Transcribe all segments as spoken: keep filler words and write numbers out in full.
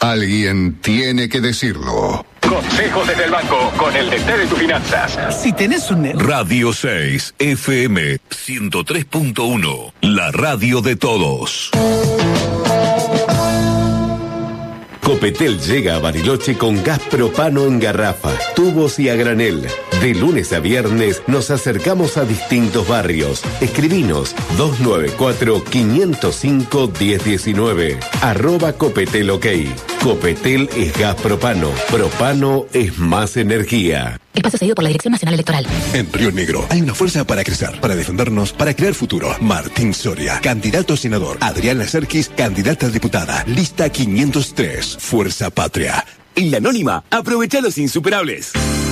Alguien tiene que decirlo. Consejos desde el banco con el D T de tus finanzas. Si tenés un... Radio seis F M ciento tres punto uno, la radio de todos. Copetel llega a Bariloche con gas propano en garrafa, tubos y a granel. De lunes a viernes nos acercamos a distintos barrios. Escribinos dos nueve cuatro, cinco cero cinco, uno cero uno nueve. Arroba Copetel OK. Copetel es gas propano. Propano es más energía. Espacio cedido por la Dirección Nacional Electoral. En Río Negro hay una fuerza para crecer, para defendernos, para crear futuro. Martín Soria, candidato a senador. Adriana Serkis, candidata a diputada. Lista quinientos tres, Fuerza Patria. En La Anónima, aprovecha los insuperables.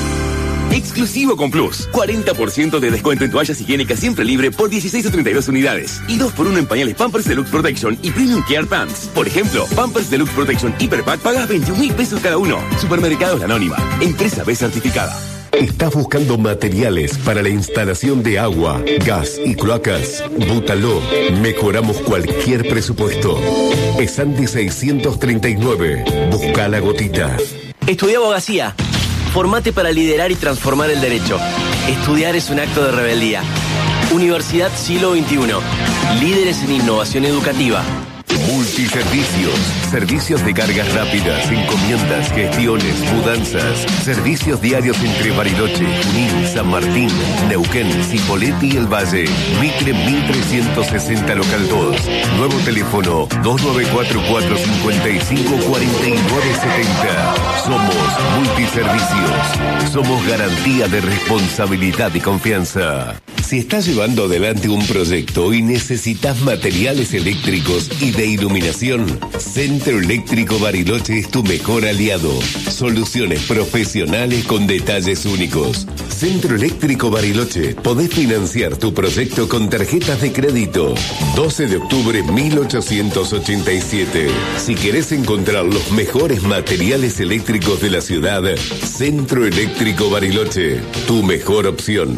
Exclusivo con Plus. cuarenta por ciento de descuento en toallas higiénicas siempre libre por dieciséis o treinta y dos unidades. Y dos por uno en pañales Pampers Deluxe Protection y Premium Care Pants. Por ejemplo, Pampers Deluxe Protection Hyper Pack pagas veintiún mil pesos cada uno. Supermercados La Anónima. Empresa B certificada. ¿Estás buscando materiales para la instalación de agua, gas y cloacas? Bútalo. Mejoramos cualquier presupuesto. Esandi seiscientos treinta y nueve. Busca la gotita. Estudié abogacía. Formate para liderar y transformar el derecho. Estudiar es un acto de rebeldía. Universidad Siglo veintiuno. Líderes en innovación educativa. Multiservicios. Servicios de cargas rápidas, encomiendas, gestiones, mudanzas. Servicios diarios entre Bariloche, Junín, San Martín, Neuquén, Cipolletti y El Valle. Mitre mil trescientos sesenta local dos. Nuevo teléfono dos nueve cuatro cuatro, cinco cinco, cuatro nueve siete cero. Somos Multiservicios. Somos garantía de responsabilidad y confianza. Si estás llevando adelante un proyecto y necesitas materiales eléctricos y de iluminación, Centro Eléctrico Bariloche es tu mejor aliado. Soluciones profesionales con detalles únicos. Centro Eléctrico Bariloche. Podés financiar tu proyecto con tarjetas de crédito. doce de octubre mil ochocientos ochenta y siete. Si querés encontrar los mejores materiales eléctricos de la ciudad, Centro Eléctrico Bariloche. Tu mejor opción.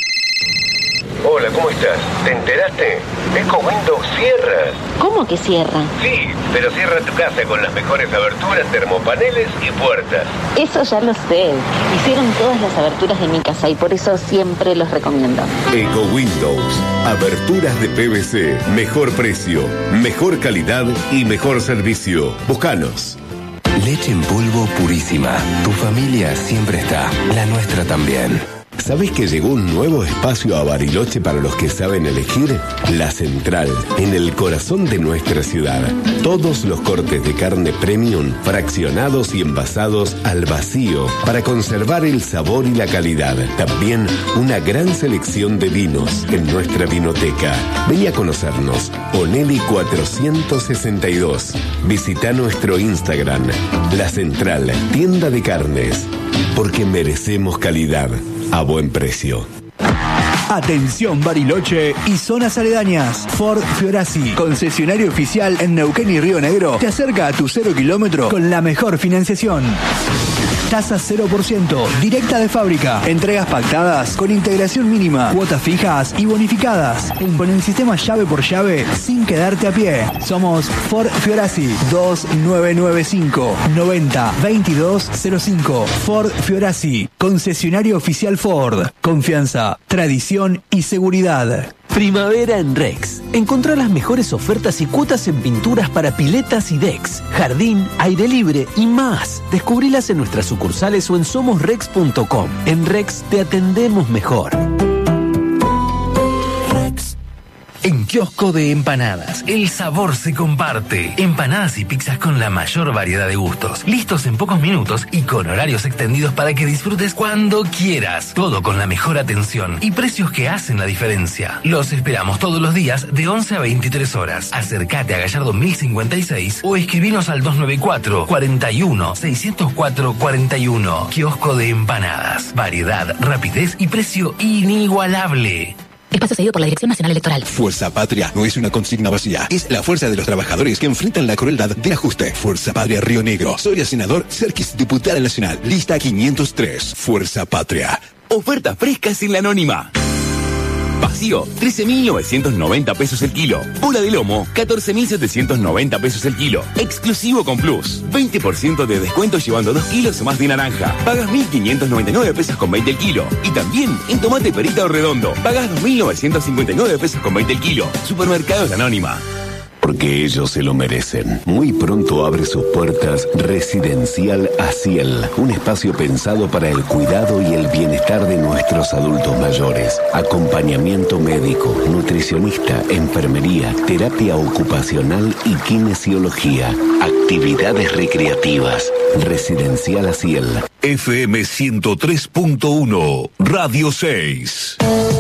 Hola, ¿cómo estás? ¿Te enteraste? Eco Windows cierra. ¿Cómo que cierra? Sí, pero cierra tu casa con las mejores aberturas, termopaneles y puertas. Eso ya lo sé. Hicieron todas las aberturas de mi casa y por eso siempre los recomiendo. Eco Windows. Aberturas de P V C. Mejor precio, mejor calidad y mejor servicio. Búscanos. Leche en polvo purísima. Tu familia siempre está. La nuestra también. ¿Sabés que llegó un nuevo espacio a Bariloche para los que saben elegir? La Central, en el corazón de nuestra ciudad. Todos los cortes de carne premium, fraccionados y envasados al vacío, para conservar el sabor y la calidad. También una gran selección de vinos en nuestra vinoteca. Vení a conocernos. Onelli cuatrocientos sesenta y dos. Visita nuestro Instagram. La Central, tienda de carnes. Porque merecemos calidad a buen precio. Atención Bariloche y zonas aledañas. Ford Fiorasi, concesionario oficial en Neuquén y Río Negro, te acerca a tu cero kilómetro con la mejor financiación. Tasa cero por ciento, directa de fábrica. Entregas pactadas con integración mínima, cuotas fijas y bonificadas. Con el sistema llave por llave, sin quedarte a pie. Somos Ford Fiorasi, dos nueve nueve cinco, noventa, veintidós cero cinco. Ford Fiorasi, concesionario oficial Ford. Confianza, tradición y seguridad. Primavera en Rex. Encontrá las mejores ofertas y cuotas en pinturas para piletas y decks, jardín, aire libre y más. Descubrilas en nuestras sucursales o en somos rex punto com. En Rex te atendemos mejor. En Kiosco de Empanadas, el sabor se comparte. Empanadas y pizzas con la mayor variedad de gustos. Listos en pocos minutos y con horarios extendidos para que disfrutes cuando quieras. Todo con la mejor atención y precios que hacen la diferencia. Los esperamos todos los días de once a veintitrés horas. Acércate a Gallardo mil cincuenta y seis o escribinos al dos nueve cuatro, cuarenta y uno, seiscientos cuatro, cuarenta y uno. Kiosco de Empanadas. Variedad, rapidez y precio inigualable. Espacio cedido por la Dirección Nacional Electoral. Fuerza Patria no es una consigna vacía. Es la fuerza de los trabajadores que enfrentan la crueldad del ajuste. Fuerza Patria Río Negro. Soria senador, Serkis diputada nacional. Lista quinientos tres. Fuerza Patria. Ofertas frescas en La Anónima. Paseo vacío, trece mil novecientos noventa pesos el kilo. Pula de lomo, catorce mil setecientos noventa pesos el kilo. Exclusivo con Plus. veinte por ciento de descuento llevando dos kilos o más de naranja. Pagas mil quinientos noventa y nueve pesos con veinte el kilo. Y también en tomate perita o redondo. Pagas dos mil novecientos cincuenta y nueve pesos con veinte el kilo. Supermercados Anónima. Porque ellos se lo merecen. Muy pronto abre sus puertas Residencial Asiel, un espacio pensado para el cuidado y el bienestar de nuestros adultos mayores. Acompañamiento médico, nutricionista, enfermería, terapia ocupacional y kinesiología. Actividades recreativas. Residencial Asiel. F M ciento tres punto uno, Radio seis.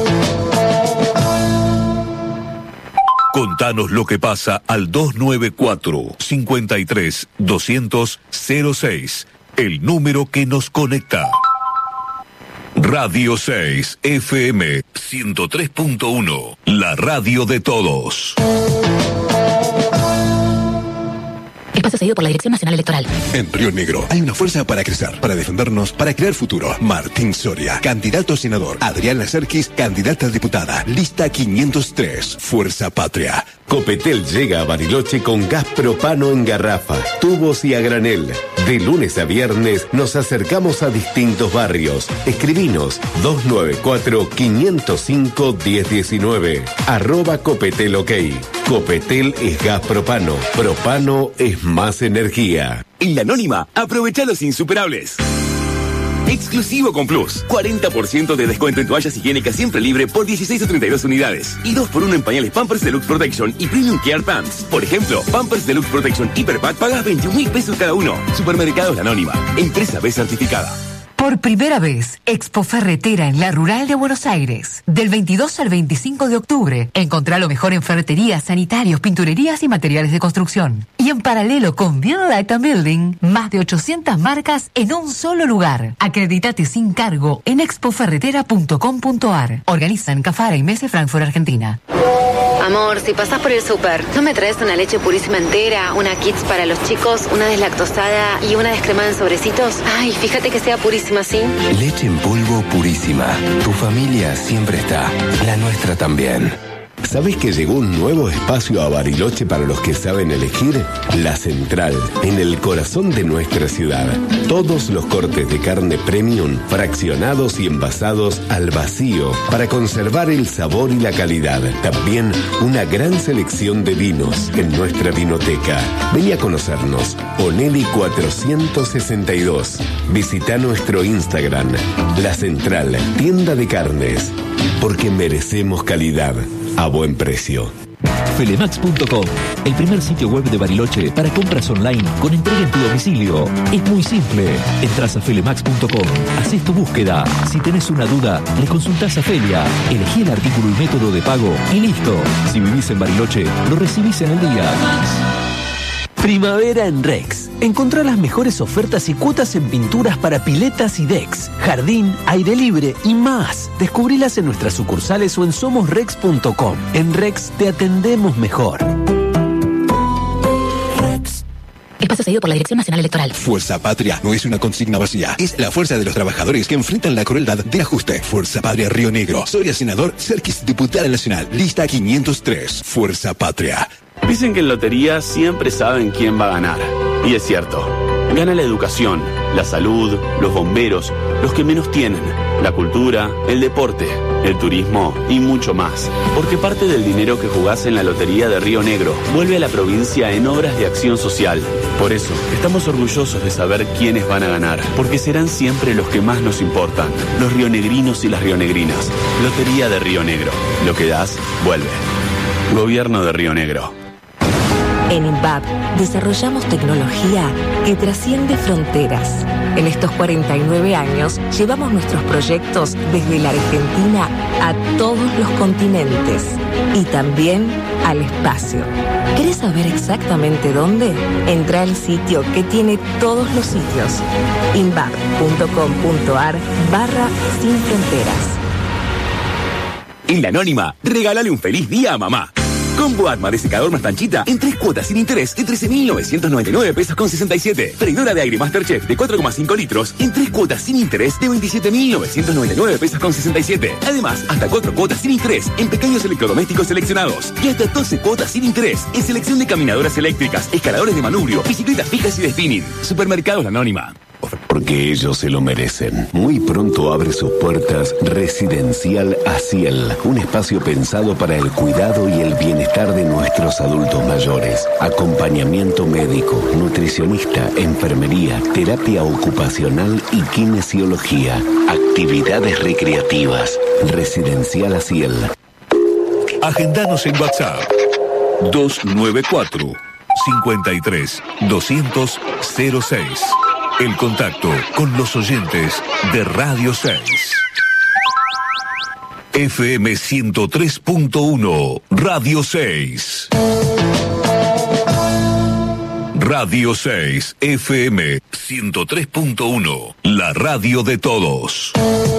Contanos lo que pasa al dos nueve cuatro, cinco tres, dos cero cero, cero seis, el número que nos conecta. Radio seis, F M ciento tres punto uno, la radio de todos. Espacio cedido por la Dirección Nacional Electoral. En Río Negro hay una fuerza para crecer, para defendernos, para crear futuro. Martín Soria, candidato a senador. Adriana Serkis, candidata a diputada. Lista quinientos tres, Fuerza Patria. Copetel llega a Bariloche con gas propano en garrafa, tubos y a granel. De lunes a viernes nos acercamos a distintos barrios. Escribinos dos nueve cuatro, cinco cero cinco, uno cero uno nueve. Arroba Copetel OK. Copetel es gas propano. Propano es más energía. En La Anónima, aprovecha los insuperables. Exclusivo con Plus. cuarenta por ciento de descuento en toallas higiénicas siempre libre por dieciséis o treinta y dos unidades. Y dos por uno en pañales Pampers Deluxe Protection y Premium Care Pants. Por ejemplo, Pampers Deluxe Protection Hyper Pack pagas veintiún mil pesos cada uno. Supermercados La Anónima. Empresa B certificada. Por primera vez, Expo Ferretera en la Rural de Buenos Aires. Del veintidós al veinticinco de octubre, encontrá lo mejor en ferreterías, sanitarios, pinturerías y materiales de construcción. Y en paralelo con Build Light and Building, más de ochocientas marcas en un solo lugar. Acreditate sin cargo en expo ferretera punto com punto ar. Organizan Cafara y Mese Frankfurt, Argentina. Amor, si pasás por el súper, ¿no me traes una leche purísima entera, una Kids para los chicos, una deslactosada y una descremada en sobrecitos? Ay, fíjate que sea purísima, ¿sí? Leche en polvo purísima. Tu familia siempre está. La nuestra también. ¿Sabés que llegó un nuevo espacio a Bariloche para los que saben elegir? La Central, en el corazón de nuestra ciudad. Todos los cortes de carne premium, fraccionados y envasados al vacío, para conservar el sabor y la calidad. También una gran selección de vinos en nuestra vinoteca. Vení a conocernos. Oneli cuatrocientos sesenta y dos. Visita nuestro Instagram. La Central, tienda de carnes. Porque merecemos calidad a buen precio. Felemax punto com, el primer sitio web de Bariloche para compras online con entrega en tu domicilio. Es muy simple. Entras a Felemax punto com, haces tu búsqueda. Si tenés una duda, le consultás a Felia. Elegí el artículo y método de pago y listo. Si vivís en Bariloche, lo recibís en el día. Primavera en Rex. Encontrá las mejores ofertas y cuotas en pinturas para piletas y decks, jardín, aire libre y más. Descubrilas en nuestras sucursales o en somos rex punto com. En Rex te atendemos mejor. Espacio cedido por la Dirección Nacional Electoral. Fuerza Patria no es una consigna vacía. Es la fuerza de los trabajadores que enfrentan la crueldad del ajuste. Fuerza Patria Río Negro. Soria senador, Serkis diputada nacional. Lista quinientos tres. Fuerza Patria. Dicen que en lotería siempre saben quién va a ganar. Y es cierto. Gana la educación, la salud, los bomberos, los que menos tienen, la cultura, el deporte, el turismo y mucho más. Porque parte del dinero que jugás en la Lotería de Río Negro vuelve a la provincia en obras de acción social. Por eso, estamos orgullosos de saber quiénes van a ganar, porque serán siempre los que más nos importan, los rionegrinos y las rionegrinas. Lotería de Río Negro. Lo que das, vuelve. Gobierno de Río Negro. En INVAP desarrollamos tecnología que trasciende fronteras. En estos cuarenta y nueve años llevamos nuestros proyectos desde la Argentina a todos los continentes y también al espacio. ¿Querés saber exactamente dónde? Entra al sitio que tiene todos los sitios. invap punto com punto ar barra sin fronteras. En La Anónima, regálale un feliz día a mamá. Combo Atma de secador más planchita en tres cuotas sin interés de trece mil novecientos noventa y nueve pesos con sesenta y siete. Freidora de aire Masterchef de cuatro coma cinco litros en tres cuotas sin interés de veintisiete mil novecientos noventa y nueve pesos con sesenta y siete. Además, hasta cuatro cuotas sin interés en pequeños electrodomésticos seleccionados y hasta doce cuotas sin interés en selección de caminadoras eléctricas, escaladores de manubrio, bicicletas fijas y de spinning. Supermercados La Anónima. Porque ellos se lo merecen. Muy pronto abre sus puertas Residencial Asiel, un espacio pensado para el cuidado y el bienestar de nuestros adultos mayores. Acompañamiento médico, nutricionista, enfermería, terapia ocupacional y kinesiología. Actividades recreativas. Residencial Asiel. Agendanos en WhatsApp dos nueve cuatro, cinco tres, dos cero cero cero seis. El contacto con los oyentes de Radio seis. F M ciento tres punto uno, Radio seis. Radio seis, F M ciento tres punto uno, la radio de todos.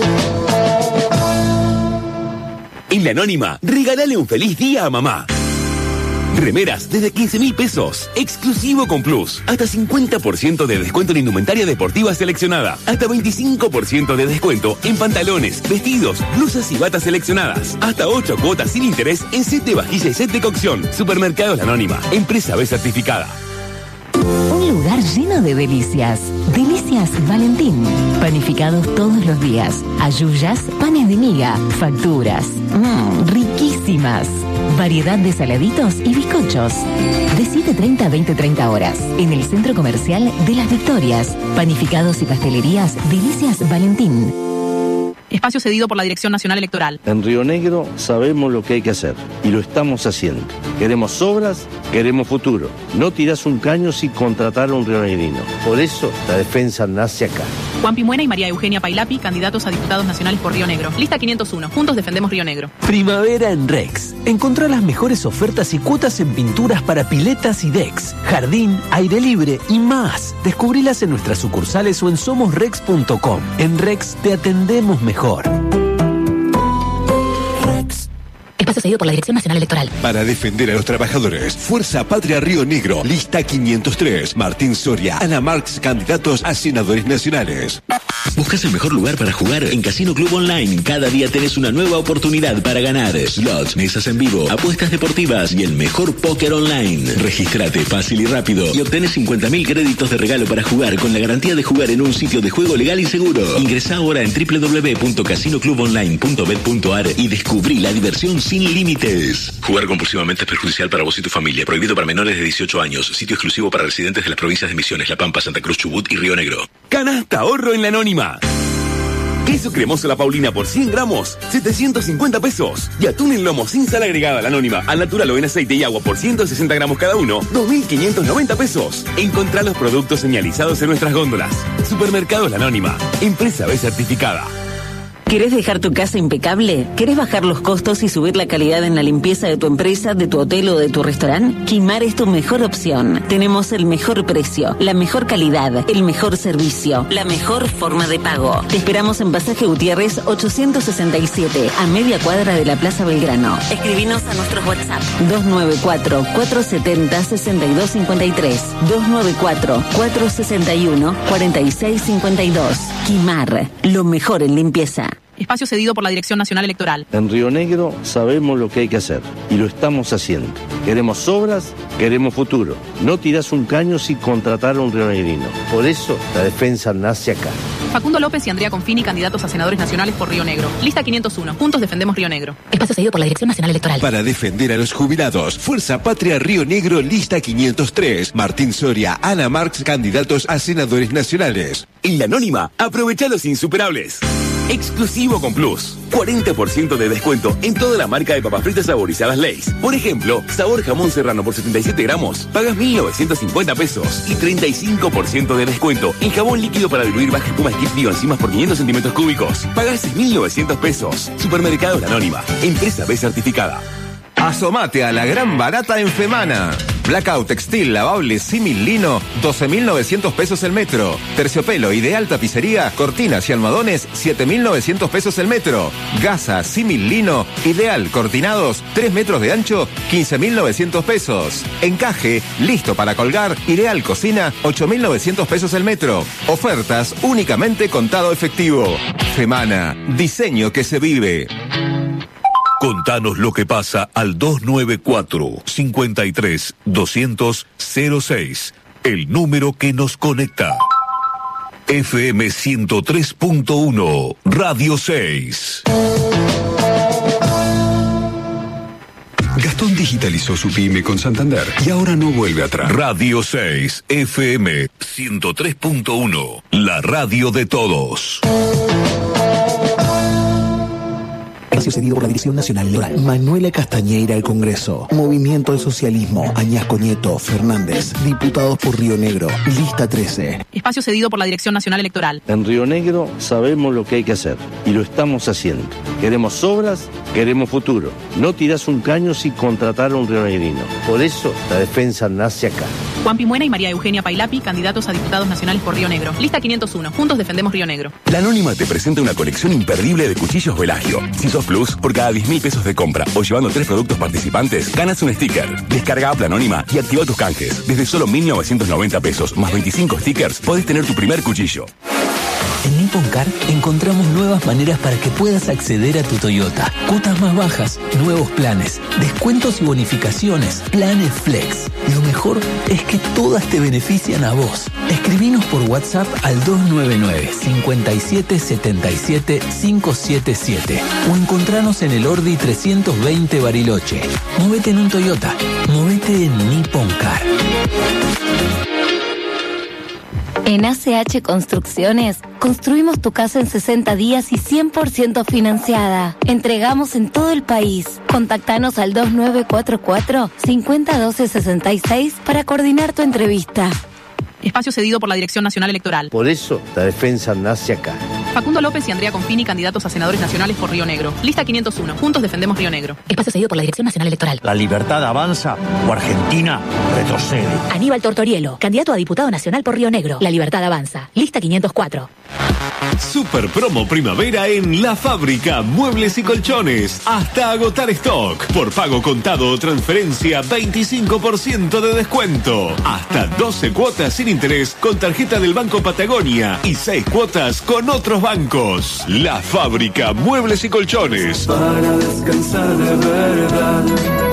En La Anónima, regálale un feliz día a mamá. Remeras desde quince mil pesos. Exclusivo con Plus. Hasta cincuenta por ciento de descuento en indumentaria deportiva seleccionada. Hasta veinticinco por ciento de descuento en pantalones, vestidos, blusas y batas seleccionadas. Hasta ocho cuotas sin interés en set de vajilla y set de cocción. Supermercados La Anónima. Empresa B certificada. Un lugar lleno de delicias. Delicias Valentín. Panificados todos los días. Ayuyas, panes de miga, facturas. Mmm, riquísimas. Variedad de saladitos y bizcochos. De siete treinta a veinte treinta horas. En el Centro Comercial de Las Victorias. Panificados y pastelerías Delicias Valentín. Espacio cedido por la Dirección Nacional Electoral. En Río Negro sabemos lo que hay que hacer y lo estamos haciendo. Queremos obras, queremos futuro. No tirás un caño sin contratar a un rionegrino. Por eso la defensa nace acá. Juan Pimuena y María Eugenia Pailapi, candidatos a diputados nacionales por Río Negro. Lista quinientos uno. Juntos defendemos Río Negro. Primavera en Rex. Encontrá las mejores ofertas y cuotas en pinturas para piletas y decks, jardín, aire libre y más. Descubrilas en nuestras sucursales o en somos rex punto com. En Rex te atendemos mejor. Espacio cedido por la Dirección Nacional Electoral. Para defender a los trabajadores, Fuerza Patria Río Negro, lista quinientos tres. Martín Soria, Ana Marx, candidatos a senadores nacionales. ¿Buscas el mejor lugar para jugar? En Casino Club Online, cada día tenés una nueva oportunidad para ganar. Slots, mesas en vivo, apuestas deportivas y el mejor póker online. Regístrate fácil y rápido y obtenés cincuenta mil créditos de regalo para jugar con la garantía de jugar en un sitio de juego legal y seguro. Ingresá ahora en doble u doble u doble u punto casino club online punto bet punto ar y descubrí la diversión sin límites. Jugar compulsivamente es perjudicial para vos y tu familia. Prohibido para menores de dieciocho años. Sitio exclusivo para residentes de las provincias de Misiones, La Pampa, Santa Cruz, Chubut y Río Negro. Canasta ahorro en La Anónima. Queso cremoso La Paulina por cien gramos, setecientos cincuenta pesos. Y atún en lomo sin sal agregada La Anónima, al natural o en aceite y agua por ciento sesenta gramos cada uno, dos mil quinientos noventa pesos. Encontrá los productos señalizados en nuestras góndolas. Supermercados La Anónima, empresa B certificada. ¿Querés dejar tu casa impecable? ¿Querés bajar los costos y subir la calidad en la limpieza de tu empresa, de tu hotel o de tu restaurante? Quimar es tu mejor opción. Tenemos el mejor precio, la mejor calidad, el mejor servicio, la mejor forma de pago. Te esperamos en Pasaje Gutiérrez ochocientos sesenta y siete, a media cuadra de la Plaza Belgrano. Escribinos a nuestros WhatsApp dos nueve cuatro, cuatro siete cero, seis dos cinco tres, dos nueve cuatro, cuatro seis uno, cuatro seis cinco dos. Quimar, lo mejor en limpieza. Espacio cedido por la Dirección Nacional Electoral. En Río Negro sabemos lo que hay que hacer y lo estamos haciendo. Queremos obras, queremos futuro. No tirás un caño sin contratar a un rionegrino. Por eso la defensa nace acá. Facundo López y Andrea Confini, candidatos a senadores nacionales por Río Negro. Lista quinientos uno. Juntos defendemos Río Negro. Espacio cedido por la Dirección Nacional Electoral. Para defender a los jubilados, Fuerza Patria Río Negro, lista quinientos tres. Martín Soria, Ana Marx, candidatos a senadores nacionales. En La Anónima, aprovecha los insuperables. Exclusivo con Plus. cuarenta por ciento de descuento en toda la marca de papas fritas saborizadas Lay's. Por ejemplo, sabor jamón serrano por setenta y siete gramos, pagas mil novecientos cincuenta pesos. Y treinta y cinco por ciento de descuento en jabón líquido para diluir baja espuma Skip Bioenzimas por quinientos centímetros cúbicos. Pagas seis mil novecientos pesos. Supermercados La Anónima. Empresa B certificada. Asomate a la gran barata en Femana. Blackout textil lavable símil lino, doce mil novecientos pesos el metro. Terciopelo ideal tapicería, cortinas y almohadones, siete mil novecientos pesos el metro. Gasa símil lino, ideal cortinados, tres metros de ancho, quince mil novecientos pesos. Encaje, listo para colgar, ideal cocina, ocho mil novecientos pesos el metro. Ofertas únicamente contado efectivo. Femana, diseño que se vive. Contanos lo que pasa al dos nueve cuatro, cinco tres, dos cero cero cero seis, el número que nos conecta. F M ciento tres punto uno, Radio seis. Gastón digitalizó su pyme con Santander y ahora no vuelve atrás. Radio seis, F M ciento tres punto uno, la radio de todos. Espacio cedido por la Dirección Nacional Electoral. Manuela Castañeira al Congreso. Movimiento del Socialismo. Añasco Nieto. Fernández. Diputados por Río Negro. Lista trece. Espacio cedido por la Dirección Nacional Electoral. En Río Negro sabemos lo que hay que hacer y lo estamos haciendo. Queremos obras, queremos futuro. No tirás un caño sin contratar a un rionegrino. Por eso la defensa nace acá. Juan Pimuena y María Eugenia Pailapi, candidatos a diputados nacionales por Río Negro. Lista quinientos uno. Juntos defendemos Río Negro. La Anónima te presenta una colección imperdible de cuchillos Velagio. Si sos Plus, por cada diez mil pesos de compra o llevando tres productos participantes, ganas un sticker. Descarga App La Anónima y activa tus canjes. Desde solo mil novecientos noventa pesos más veinticinco stickers, podés tener tu primer cuchillo. En Nippon Car encontramos nuevas maneras para que puedas acceder a tu Toyota. Cuotas más bajas, nuevos planes, descuentos y bonificaciones, planes flex. Lo mejor es que todas te benefician a vos. Escribinos por WhatsApp al dos nueve nueve, cinco siete, siete siete, cinco siete siete o encontranos en el Ordi trescientos veinte Bariloche. Movete en un Toyota, movete en Nippon Car. En A C H Construcciones, construimos tu casa en sesenta días y cien por ciento financiada. Entregamos en todo el país. Contactanos al dos nueve cuatro cuatro, cinco cero uno dos seis seis para coordinar tu entrevista. Espacio cedido por la Dirección Nacional Electoral. Por eso la defensa nace acá. Facundo López y Andrea Confini, candidatos a senadores nacionales por Río Negro. Lista quinientos uno. Juntos defendemos Río Negro. Espacio cedido por la Dirección Nacional Electoral. ¿La libertad avanza o Argentina retrocede? Aníbal Tortorielo, candidato a diputado nacional por Río Negro. La libertad avanza. Lista quinientos cuatro. Super promo primavera en La Fábrica, muebles y colchones. Hasta agotar stock. Por pago contado o transferencia, veinticinco por ciento de descuento. Hasta doce cuotas sin interés con tarjeta del Banco Patagonia y seis cuotas con otros bancos. La Fábrica, muebles y colchones. Para descansar de verdad.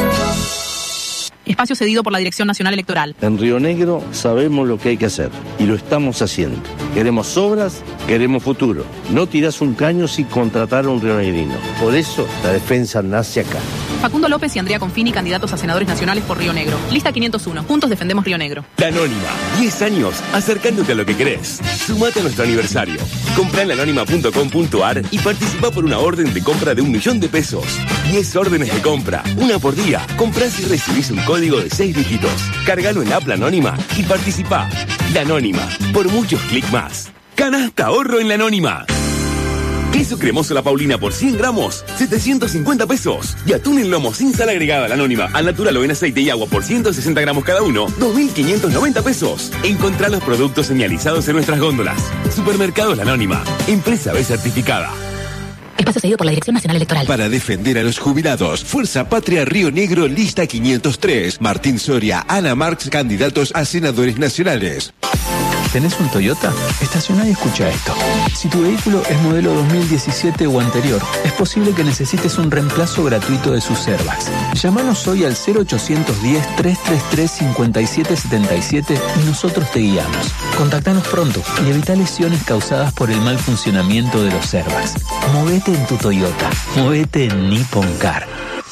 Espacio cedido por la Dirección Nacional Electoral. En Río Negro sabemos lo que hay que hacer y lo estamos haciendo. Queremos obras, queremos futuro. No tirás un caño sin contratar a un rionegrino. Por eso la defensa nace acá. Facundo López y Andrea Confini, candidatos a senadores nacionales por Río Negro. Lista quinientos uno. Juntos defendemos Río Negro. La Anónima. diez años acercándote a lo que querés. Sumate a nuestro aniversario. Comprá en la anónima punto com punto ar y participa por una orden de compra de un millón de pesos. diez órdenes de compra. Una por día. Comprás y recibís un código de seis dígitos. Cargalo en la app La Anónima y participá. La Anónima. Por muchos clics más. Canasta ahorro en La Anónima. Queso cremoso La Paulina por cien gramos, setecientos cincuenta pesos. Y atún en lomo sin sal agregada La Anónima, al natural o en aceite y agua por ciento sesenta gramos cada uno, dos mil quinientos noventa pesos. Encontrá los productos señalizados en nuestras góndolas. Supermercados La Anónima, empresa B certificada. Espacio cedido por la Dirección Nacional Electoral. Para defender a los jubilados, Fuerza Patria Río Negro, lista quinientos tres. Martín Soria, Ana Marx, candidatos a senadores nacionales. ¿Tenés un Toyota? Estacioná y escucha esto. Si tu vehículo es modelo dos mil diecisiete o anterior, es posible que necesites un reemplazo gratuito de sus airbags. Llámanos hoy al cero ochocientos diez, trescientos treinta y tres, cincuenta y siete setenta y siete y nosotros te guiamos. Contactanos pronto y evita lesiones causadas por el mal funcionamiento de los airbags. Movete en tu Toyota. Movete en Nippon Car.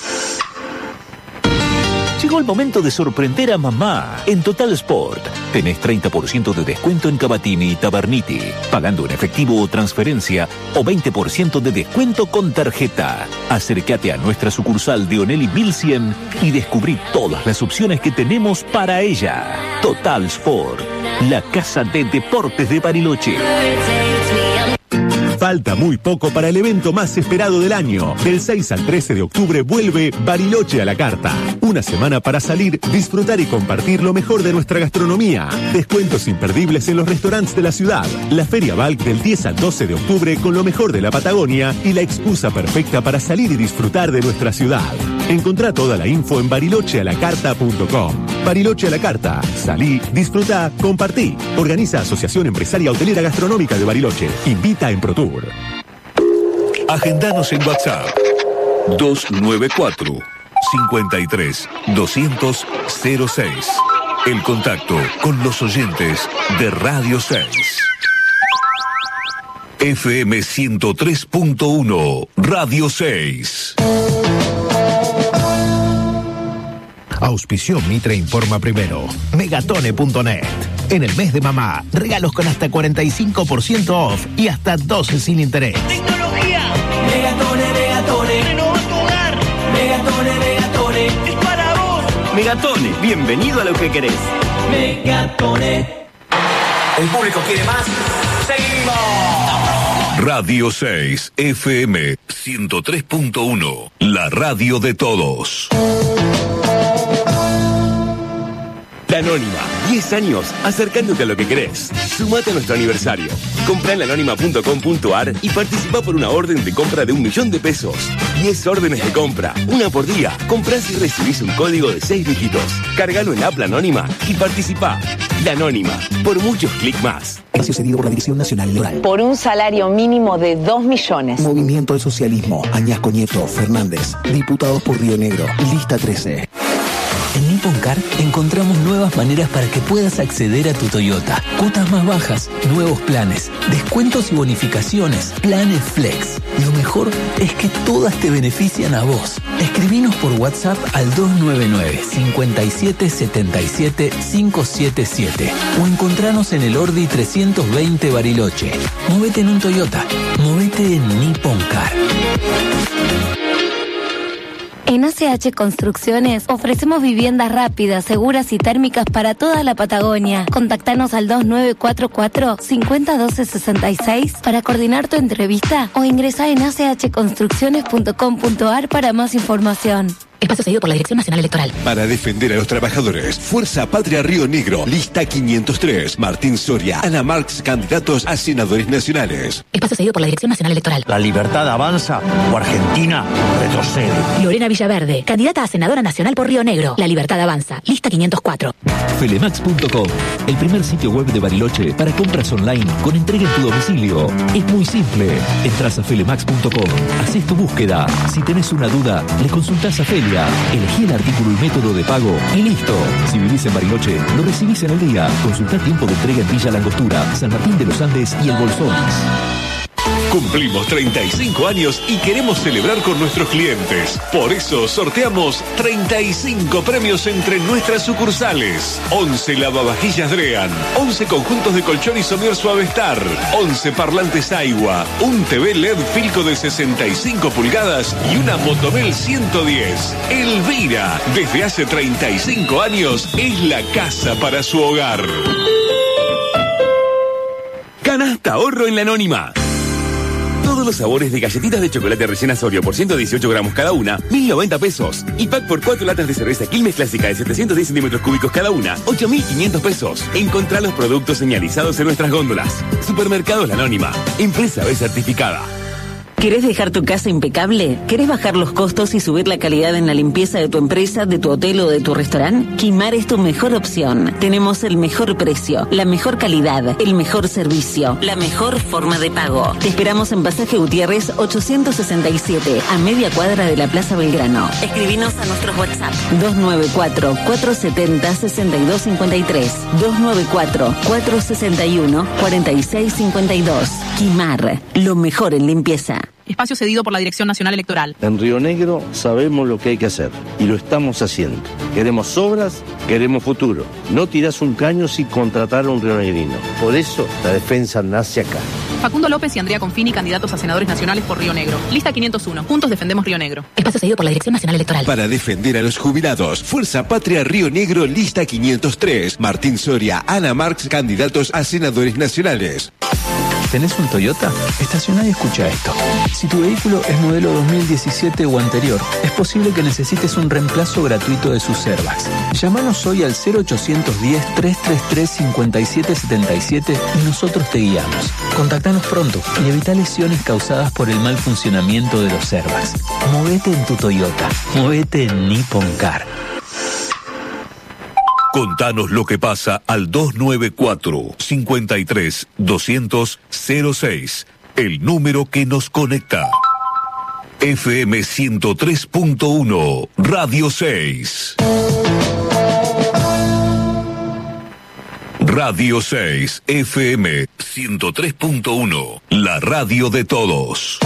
Llegó el momento de sorprender a mamá. En Total Sport tenés treinta por ciento de descuento en Cavatini y Taberniti, pagando en efectivo o transferencia, o veinte por ciento de descuento con tarjeta. Acércate a nuestra sucursal de Onelli mil cien y descubrí todas las opciones que tenemos para ella. Total Sport, la casa de deportes de Bariloche. Falta muy poco para el evento más esperado del año. Del seis al trece de octubre vuelve Bariloche a la carta. Una semana para salir, disfrutar y compartir lo mejor de nuestra gastronomía. Descuentos imperdibles en los restaurantes de la ciudad. La Feria Balk del diez al doce de octubre con lo mejor de la Patagonia y la excusa perfecta para salir y disfrutar de nuestra ciudad. Encontrá toda la info en bariloche a la carta punto com. Bariloche a la carta. Salí, disfruta, compartí. Organiza Asociación Empresaria Hotelera Gastronómica de Bariloche. Invita en ProTour. Agendanos en WhatsApp dos nueve cuatro, cinco tres, dos cero cero cero seis. El contacto con los oyentes de Radio seis. F M ciento tres punto uno, Radio seis. Auspició Mitre Informa Primero. Megatone punto net. En el mes de mamá, regalos con hasta cuarenta y cinco por ciento off y hasta doce sin interés. ¡Tecnología! Megatone, Megatone. ¡Renova tu hogar! Megatone, Megatone. ¡Es para vos! Megatone, bienvenido a lo que querés. Megatone. ¿El público quiere más? ¡Seguimos! Radio seis, F M ciento tres punto uno. La radio de todos. La Anónima, diez años acercándote a lo que querés. Sumate a nuestro aniversario. Comprá en la anónima punto com punto a r y participa por una orden de compra de un millón de pesos. diez órdenes de compra, una por día. Comprás y recibís un código de seis dígitos. Cargalo en la app La Anónima y participá. La Anónima, por muchos clics más. Espacio cedido por la Dirección Nacional Electoral. Por un salario mínimo de dos millones. Movimiento del Socialismo. Añasco Nieto, Fernández. Diputados por Río Negro. Lista trece. En Nippon Car encontramos nuevas maneras para que puedas acceder a tu Toyota. Cuotas más bajas, nuevos planes, descuentos y bonificaciones, planes flex. Lo mejor es que todas te benefician a vos. Escribinos por WhatsApp al dos nueve nueve, cinco siete, siete siete, cinco siete siete o encontranos en el Ordi trescientos veinte Bariloche. Movete en un Toyota. Movete en Nippon Car. En A C H Construcciones ofrecemos viviendas rápidas, seguras y térmicas para toda la Patagonia. Contactanos al dos nueve cuatro cuatro, cinco cero uno dos seis seis para coordinar tu entrevista o ingresá en a c h construcciones punto com punto a r para más información. Espacio cedido por la Dirección Nacional Electoral. Para defender a los trabajadores, Fuerza Patria Río Negro, lista quinientos tres, Martín Soria, Ana Marx, candidatos a senadores nacionales. Espacio cedido por la Dirección Nacional Electoral. La libertad avanza o Argentina retrocede. Lorena Villaverde, candidata a senadora nacional por Río Negro. La libertad avanza, lista quinientos cuatro. Felemax punto com, el primer sitio web de Bariloche para compras online con entrega en tu domicilio. Es muy simple. Entras a felemax punto com, haces tu búsqueda. Si tenés una duda, le consultás a Feli. Elegí el artículo y método de pago y listo. Si vivís en Bariloche, lo recibís en el día. Consultá tiempo de entrega en Villa Langostura, San Martín de los Andes y El Bolsón. Cumplimos treinta y cinco años y queremos celebrar con nuestros clientes. Por eso sorteamos treinta y cinco premios entre nuestras sucursales. once lavavajillas Drean, once conjuntos de colchón y somier Suavestar, once parlantes Aiwa, un T V L E D Filco de sesenta y cinco pulgadas y una Motomel ciento diez. Elvira, desde hace treinta y cinco años, es la casa para su hogar. Canasta ahorro en La Anónima. Todos los sabores de galletitas de chocolate rellenas Oreo por ciento dieciocho gramos cada una, mil noventa pesos. Y pack por cuatro latas de cerveza Quilmes Clásica de setecientos diez centímetros cúbicos cada una, ocho mil quinientos pesos. Encontrá los productos señalizados en nuestras góndolas. Supermercados La Anónima. Empresa B certificada. ¿Querés dejar tu casa impecable? ¿Querés bajar los costos y subir la calidad en la limpieza de tu empresa, de tu hotel o de tu restaurante? Quimar es tu mejor opción. Tenemos el mejor precio, la mejor calidad, el mejor servicio, la mejor forma de pago. Te esperamos en Pasaje Gutiérrez ochocientos sesenta y siete, a media cuadra de la Plaza Belgrano. Escribinos a nuestros WhatsApp dos nueve cuatro, cuatro siete cero, seis dos cinco tres, dos nueve cuatro, cuatro seis uno, cuatro seis cinco dos. Quimar, lo mejor en limpieza. Espacio cedido por la Dirección Nacional Electoral. En Río Negro sabemos lo que hay que hacer y lo estamos haciendo. Queremos obras, queremos futuro. No tirás un caño sin contratar a un rionegrino. Por eso la defensa nace acá. Facundo López y Andrea Confini, candidatos a senadores nacionales por Río Negro. Lista quinientos uno. Juntos defendemos Río Negro. Espacio cedido por la Dirección Nacional Electoral. Para defender a los jubilados, Fuerza Patria Río Negro, lista quinientos tres. Martín Soria, Ana Marx, candidatos a senadores nacionales. ¿Tenés un Toyota? Estacioná y escucha esto. Si tu vehículo es modelo dos mil diecisiete o anterior, es posible que necesites un reemplazo gratuito de sus airbags. Llámanos hoy al cero ochocientos diez, trescientos treinta y tres, cincuenta y siete setenta y siete y nosotros te guiamos. Contactanos pronto y evita lesiones causadas por el mal funcionamiento de los airbags. Movete en tu Toyota. Movete en Nippon Car. Contanos lo que pasa al dos nueve cuatro, cinco tres, dos cero cero cero seis, el número que nos conecta. F M ciento tres punto uno, Radio seis. Radio seis, F M ciento tres punto uno, la radio de todos.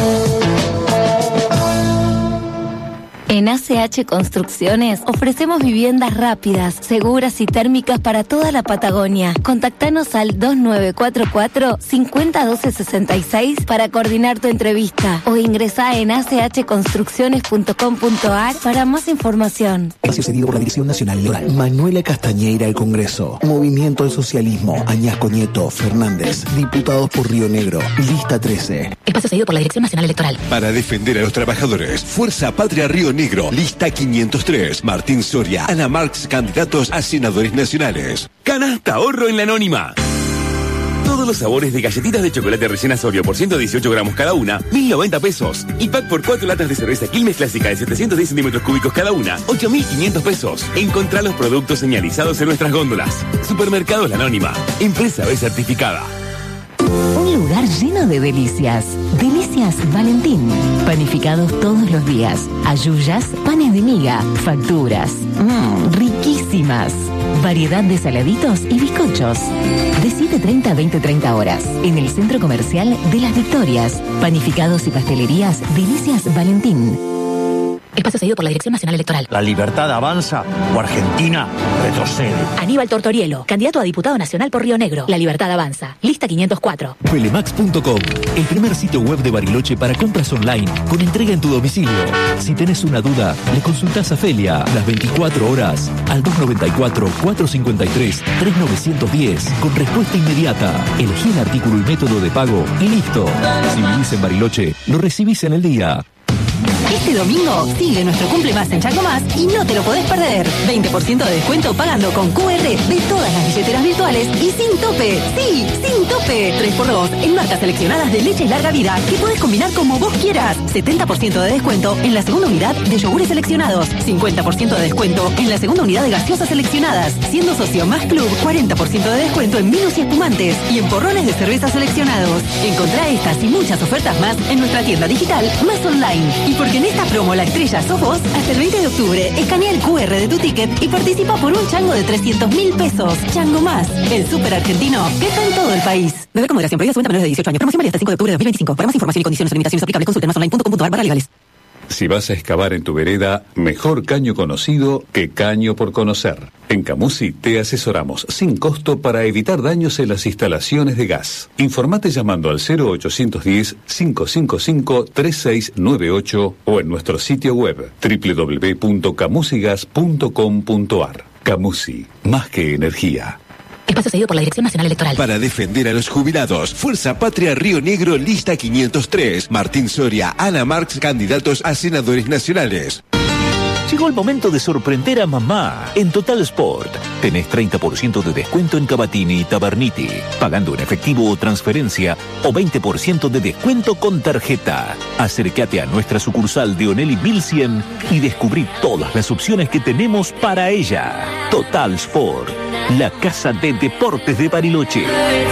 En A C H Construcciones ofrecemos viviendas rápidas, seguras y térmicas para toda la Patagonia. Contactanos al dos nueve cuatro cuatro, cinco cero uno dos seis seis para coordinar tu entrevista o ingresá en a c h construcciones punto com punto a r para más información. Espacio cedido por la Dirección Nacional Electoral. Manuela Castañeira al Congreso. Movimiento del Socialismo. Añasco Nieto, Fernández. Diputados por Río Negro. Lista trece. Espacio cedido por la Dirección Nacional Electoral. Para defender a los trabajadores. Fuerza Patria Río Negro. Lista quinientos tres. Martín Soria. Ana Marx, candidatos a senadores nacionales. Canasta ahorro en la Anónima. Todos los sabores de galletitas de chocolate rellenas Oreo por ciento dieciocho gramos cada una, mil noventa pesos. Y pack por cuatro latas de cerveza Quilmes Clásica de setecientos diez centímetros cúbicos cada una, ocho mil quinientos pesos. Encontrá los productos señalizados en nuestras góndolas. Supermercados La Anónima. Empresa B certificada. Un lugar lleno de delicias. Delicias Valentín. Panificados todos los días. Ayuyas, panes de miga, facturas. Mmm, riquísimas. Variedad de saladitos y bizcochos. De siete treinta a veinte treinta horas. En el Centro Comercial de Las Victorias. Panificados y pastelerías Delicias Valentín. Espacio cedido por la Dirección Nacional Electoral. ¿La libertad avanza o Argentina retrocede? Aníbal Tortorielo, candidato a diputado nacional por Río Negro. La libertad avanza. Lista quinientos cuatro. Felemax punto com, el primer sitio web de Bariloche para compras online con entrega en tu domicilio. Si tenés una duda, le consultás a Felia las veinticuatro horas al dos nueve cuatro, cuatro cinco tres, tres nueve uno cero con respuesta inmediata. Elegí el artículo y método de pago y listo. Si vivís en Bariloche, lo recibís en el día. Este domingo sigue nuestro Cumple Más en Chango Más y no te lo podés perder. veinte por ciento de descuento pagando con Q R de todas las billeteras virtuales y sin tope. Sí, sin tope. tres por dos en marcas seleccionadas de leche y larga vida que podés combinar como vos quieras. setenta por ciento de descuento en la segunda unidad de yogures seleccionados. cincuenta por ciento de descuento en la segunda unidad de gaseosas seleccionadas. Siendo socio más club, cuarenta por ciento de descuento en vinos y espumantes y en porrones de cerveza seleccionados. Encontrá estas y muchas ofertas más en nuestra tienda digital Más Online. Y porque en esta promo la estrella sos vos, hasta el veinte de octubre, escanea el Q R de tu ticket y participa por un chango de trescientos mil pesos. Chango Más, el súper argentino que está en todo el país. Beber con moderación, prohibida su venta a menores de dieciocho años. Promoción válida hasta el cinco de octubre de dos mil veinticinco. Para más información y condiciones o limitaciones aplicables, consulte más online punto com punto a r barra legales. Si vas a excavar en tu vereda, mejor caño conocido que caño por conocer. En Camusi te asesoramos sin costo para evitar daños en las instalaciones de gas. Informate llamando al cero ochocientos diez, cinco cinco cinco, tres seis nueve ocho o en nuestro sitio web doble u doble u doble u punto camusigas punto com punto a r. Camusi, más que energía. Espacio cedido por la Dirección Nacional Electoral. Para defender a los jubilados. Fuerza Patria Río Negro, lista quinientos tres. Martín Soria, Ana Marx, candidatos a senadores nacionales. Llegó el momento de sorprender a mamá. En Total Sport tenés treinta por ciento de descuento en Cavatini y Taberniti, pagando en efectivo o transferencia, o veinte por ciento de descuento con tarjeta. Acércate a nuestra sucursal de Onelli mil cien y descubrí todas las opciones que tenemos para ella. Total Sport, la casa de deportes de Bariloche.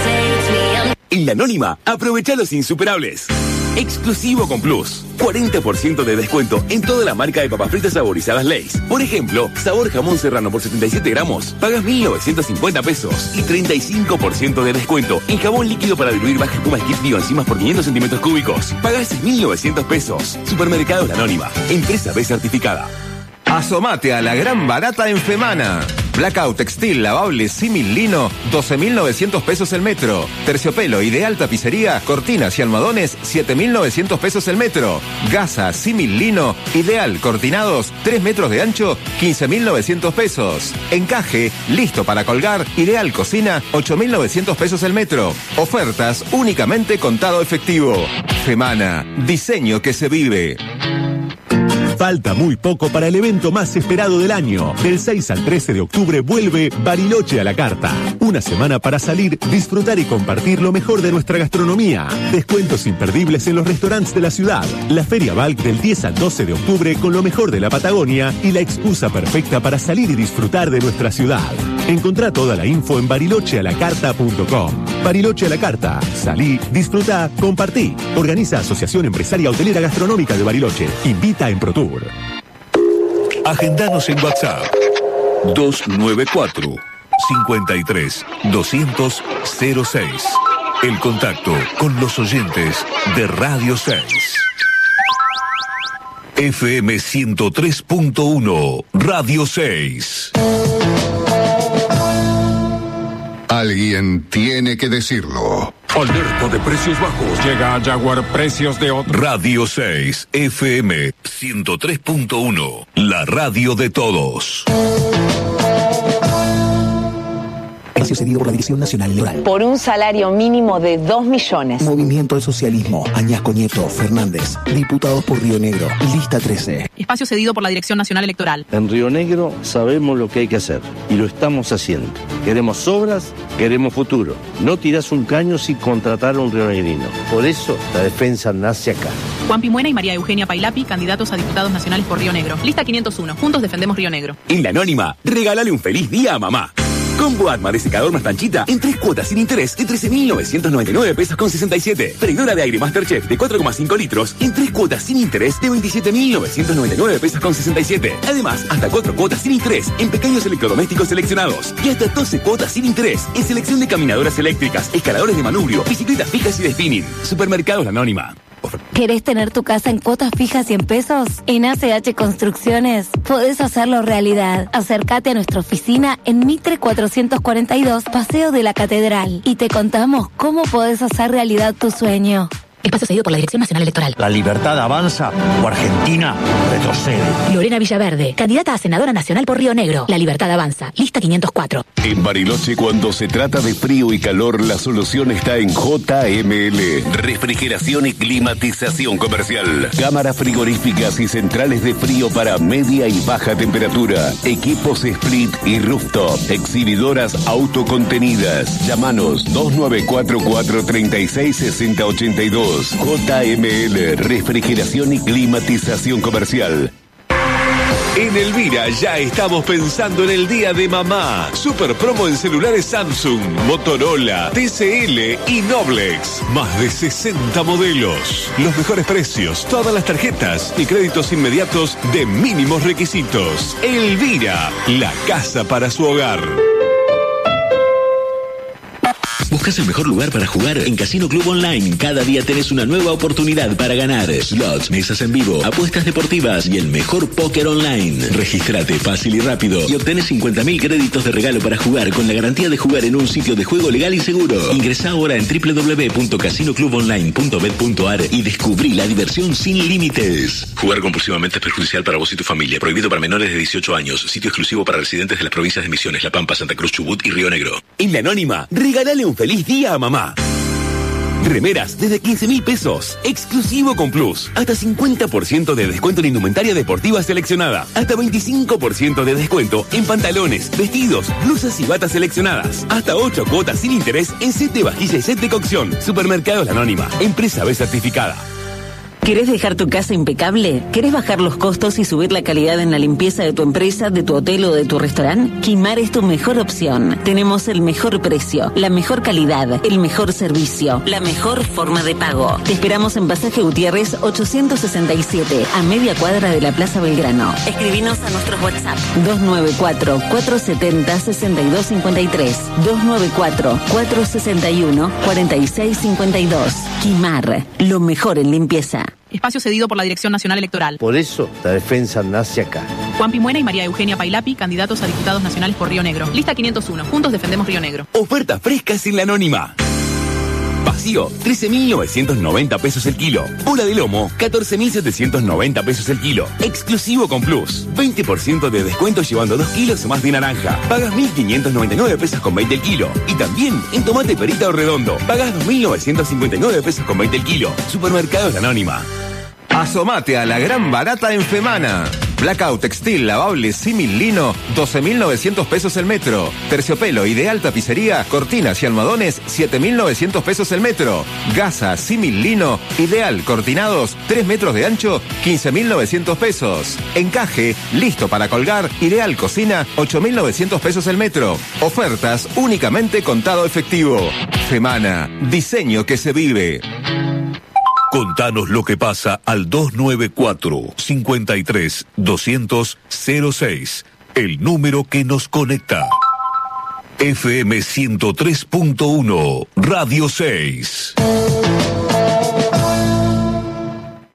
En La Anónima, aprovechá los insuperables. Exclusivo con Plus. cuarenta por ciento de descuento en toda la marca de papas fritas saborizadas Lay's. Por ejemplo, sabor jamón serrano por setenta y siete gramos, pagas mil novecientos cincuenta pesos. Y treinta y cinco por ciento de descuento en jabón líquido para diluir baja espuma Skip Bioenzimas por quinientos centímetros cúbicos. Pagas mil novecientos pesos. Supermercados La Anónima. Empresa B certificada. Asomate a la gran barata en Femana. Blackout textil lavable símil lino, doce mil novecientos pesos el metro. Terciopelo ideal tapicería, cortinas y almohadones, siete mil novecientos pesos el metro. Gasa símil lino, ideal cortinados, tres metros de ancho, quince mil novecientos pesos. Encaje, listo para colgar, ideal cocina, ocho mil novecientos pesos el metro. Ofertas únicamente contado efectivo. Femana, diseño que se vive. Falta muy poco para el evento más esperado del año. Del seis al trece de octubre vuelve Bariloche a la carta. Una semana para salir, disfrutar y compartir lo mejor de nuestra gastronomía. Descuentos imperdibles en los restaurantes de la ciudad. La Feria Balk del diez al doce de octubre con lo mejor de la Patagonia y la excusa perfecta para salir y disfrutar de nuestra ciudad. Encontrá toda la info en bariloche a la carta punto com. Bariloche a la carta. Salí, disfrutá, compartí. Organiza Asociación Empresaria Hotelera Gastronómica de Bariloche. Invita en ProTour. Agendanos en WhatsApp dos nueve cuatro, cinco tres, dos cero cero cero seis. El contacto con los oyentes de Radio seis. F M ciento tres punto uno, Radio seis. Alguien tiene que decirlo. Alerta de precios bajos. Llega a Jaguar Precios de Otro. Radio seis, F M ciento tres punto uno. La radio de todos. Espacio cedido por la Dirección Nacional Electoral. Por un salario mínimo de dos millones. Movimiento del Socialismo. Añasco Nieto, Fernández. Diputados por Río Negro. Lista trece. Espacio cedido por la Dirección Nacional Electoral. En Río Negro sabemos lo que hay que hacer y lo estamos haciendo. Queremos obras, queremos futuro. No tirás un caño sin contratar a un rionegrino. Por eso la defensa nace acá. Juan Pimuena y María Eugenia Pailapi, candidatos a diputados nacionales por Río Negro. Lista quinientos uno. Juntos defendemos Río Negro. En La Anónima, regálale un feliz día a mamá. Combo Atma de secador más planchita en tres cuotas sin interés de trece mil novecientos noventa y nueve pesos con sesenta y siete. Freidora de aire Masterchef de cuatro coma cinco litros en tres cuotas sin interés de veintisiete mil novecientos noventa y nueve pesos con sesenta y siete. Además, hasta cuatro cuotas sin interés en pequeños electrodomésticos seleccionados. Y hasta doce cuotas sin interés en selección de caminadoras eléctricas, escaladores de manubrio, bicicletas fijas y de spinning. Supermercados La Anónima. ¿Querés tener tu casa en cuotas fijas cien pesos? En A C H Construcciones podés hacerlo realidad. Acércate a nuestra oficina en Mitre cuatrocientos cuarenta y dos, Paseo de la Catedral, y te contamos cómo podés hacer realidad tu sueño. Espacio cedido por la Dirección Nacional Electoral. ¿La libertad avanza o Argentina retrocede? Lorena Villaverde, candidata a senadora nacional por Río Negro. La libertad avanza. Lista quinientos cuatro. En Bariloche, cuando se trata de frío y calor, la solución está en J M L. Refrigeración y climatización comercial. Cámaras frigoríficas y centrales de frío para media y baja temperatura. Equipos split y rooftop. Exhibidoras autocontenidas. Llámanos dos nueve cuatro cuatro, tres seis, seis cero ocho dos. J M L, refrigeración y climatización comercial. En Elvira ya estamos pensando en el día de mamá. Super promo en celulares Samsung, Motorola, T C L y Noblex. Más de sesenta modelos. Los mejores precios, todas las tarjetas y créditos inmediatos de mínimos requisitos. Elvira, la casa para su hogar. ¿Buscas el mejor lugar para jugar? En Casino Club Online. Cada día tenés una nueva oportunidad para ganar. Slots, mesas en vivo, apuestas deportivas y el mejor póker online. Regístrate fácil y rápido y obtenés cincuenta mil créditos de regalo para jugar con la garantía de jugar en un sitio de juego legal y seguro. Ingresá ahora en doble u doble u doble u punto casino club online punto bet punto a r y descubrí la diversión sin límites. Jugar compulsivamente es perjudicial para vos y tu familia. Prohibido para menores de dieciocho años. Sitio exclusivo para residentes de las provincias de Misiones, La Pampa, Santa Cruz, Chubut y Río Negro. En La Anónima, regálale un feliz día a mamá. Remeras desde quince mil pesos. Exclusivo con Plus. Hasta cincuenta por ciento de descuento en indumentaria deportiva seleccionada. Hasta veinticinco por ciento de descuento en pantalones, vestidos, blusas y batas seleccionadas. Hasta ocho cuotas sin interés en set de vajilla y set de cocción. Supermercados La Anónima. Empresa B certificada. ¿Querés dejar tu casa impecable? ¿Querés bajar los costos y subir la calidad en la limpieza de tu empresa, de tu hotel o de tu restaurante? Quimar es tu mejor opción. Tenemos el mejor precio, la mejor calidad, el mejor servicio, la mejor forma de pago. Te esperamos en Pasaje Gutiérrez ochocientos sesenta y siete, a media cuadra de la Plaza Belgrano. Escribinos a nuestros WhatsApp dos nueve cuatro, cuatro siete cero, seis dos cinco tres, dos nueve cuatro, cuatro seis uno, cuatro seis cinco dos. Quimar, lo mejor en limpieza. Espacio cedido por la Dirección Nacional Electoral. Por eso la defensa nace acá. Juan Pimuena y María Eugenia Pailapi, candidatos a diputados nacionales por Río Negro. Lista quinientos uno. Juntos defendemos Río Negro. Ofertas frescas en la Anónima. Vacío, trece mil novecientos noventa pesos el kilo. Bola de lomo, catorce mil setecientos noventa pesos el kilo. Exclusivo con Plus. veinte por ciento de descuento llevando dos kilos o más de naranja. Pagas mil quinientos noventa y nueve pesos con veinte el kilo. Y también en tomate perita o redondo. Pagas dos mil novecientos cincuenta y nueve pesos con veinte el kilo. Supermercados La Anónima. Asomate a la gran barata en Femana. Blackout textil lavable símil lino, doce mil novecientos pesos el metro. Terciopelo ideal tapicería, cortinas y almohadones, siete mil novecientos pesos el metro. Gasa símil lino, ideal cortinados, tres metros de ancho, quince mil novecientos pesos. Encaje, listo para colgar, ideal cocina, ocho mil novecientos pesos el metro. Ofertas únicamente contado efectivo. Femana, diseño que se vive. Contanos lo que pasa al dos nueve cuatro, cinco tres, dos cero cero cero seis, el número que nos conecta. F M ciento tres punto uno, Radio seis.